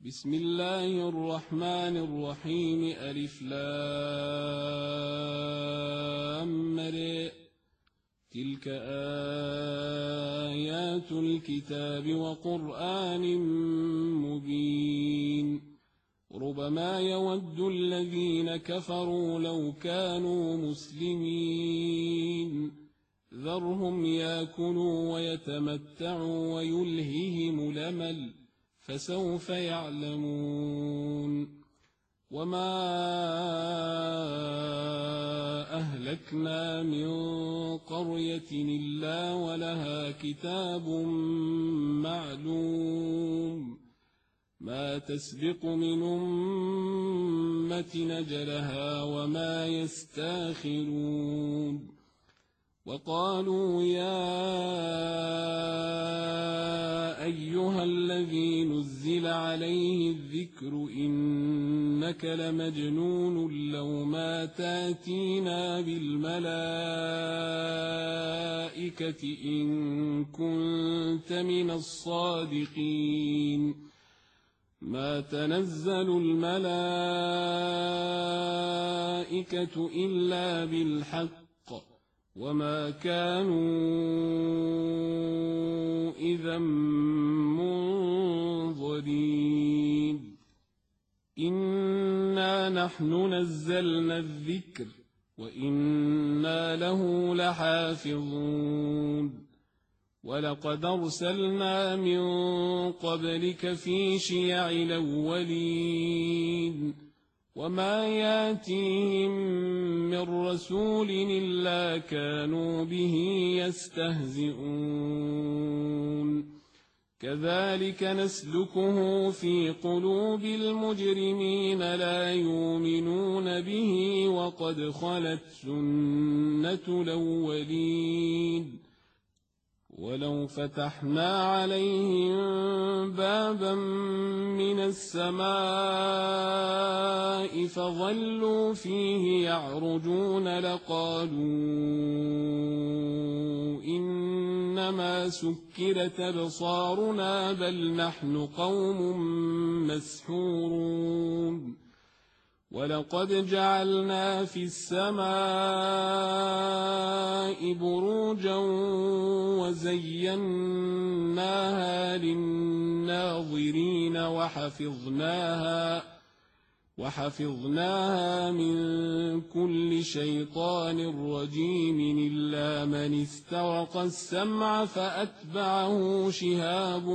بسم الله الرحمن الرحيم ألف لام ر تلك آيات الكتاب وقرآن مبين ربما يود الذين كفروا لو كانوا مسلمين ذرهم يأكلوا ويتمتعوا ويلههم الأمل فسوف يعلمون وما أهلكنا من قرية إلا ولها كتاب معلوم ما تسبق من أمة نجلها وما يستاخرون وقالوا يا أيها الذي نزل عليه الذكر إنك لمجنون لو ما تاتينا بالملائكة إن كنت من الصادقين ما تنزل الملائكة إلا بالحق وما كانوا إذا منظرين إنا نحن نزلنا الذكر وإنا له لحافظون ولقد أرسلنا من قبلك في شيع الأولين وما ياتيهم من رسول إلا كانوا به يستهزئون كذلك نسلكه في قلوب المجرمين لا يؤمنون به وقد خلت سنة الأولين ولو فتحنا عليهم بابا من السماء فظلوا فيه يعرجون لقالوا إنما سكرت أبصارنا بل نحن قوم مسحورون ولقد جعلنا في السماء بروجا وزيناها للناظرين وحفظناها من كل شيطان رجيم إلا من استرق السمع فأتبعه شهاب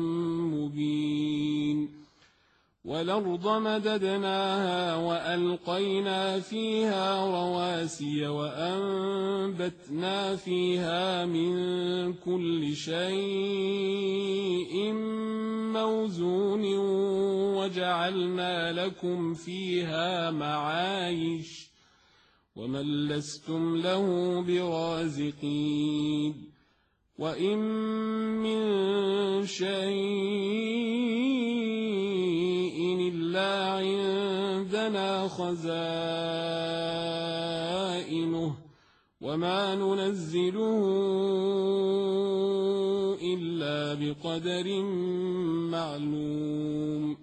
مبين والأرض مددناها وألقينا فيها رواسي وأنبتنا فيها من كل شيء موزون وجعلنا لكم فيها معايش ومن لستم له برازقين وإن من شيء إلا عندنا خزائنه وما ننزله إلا بقدر معلوم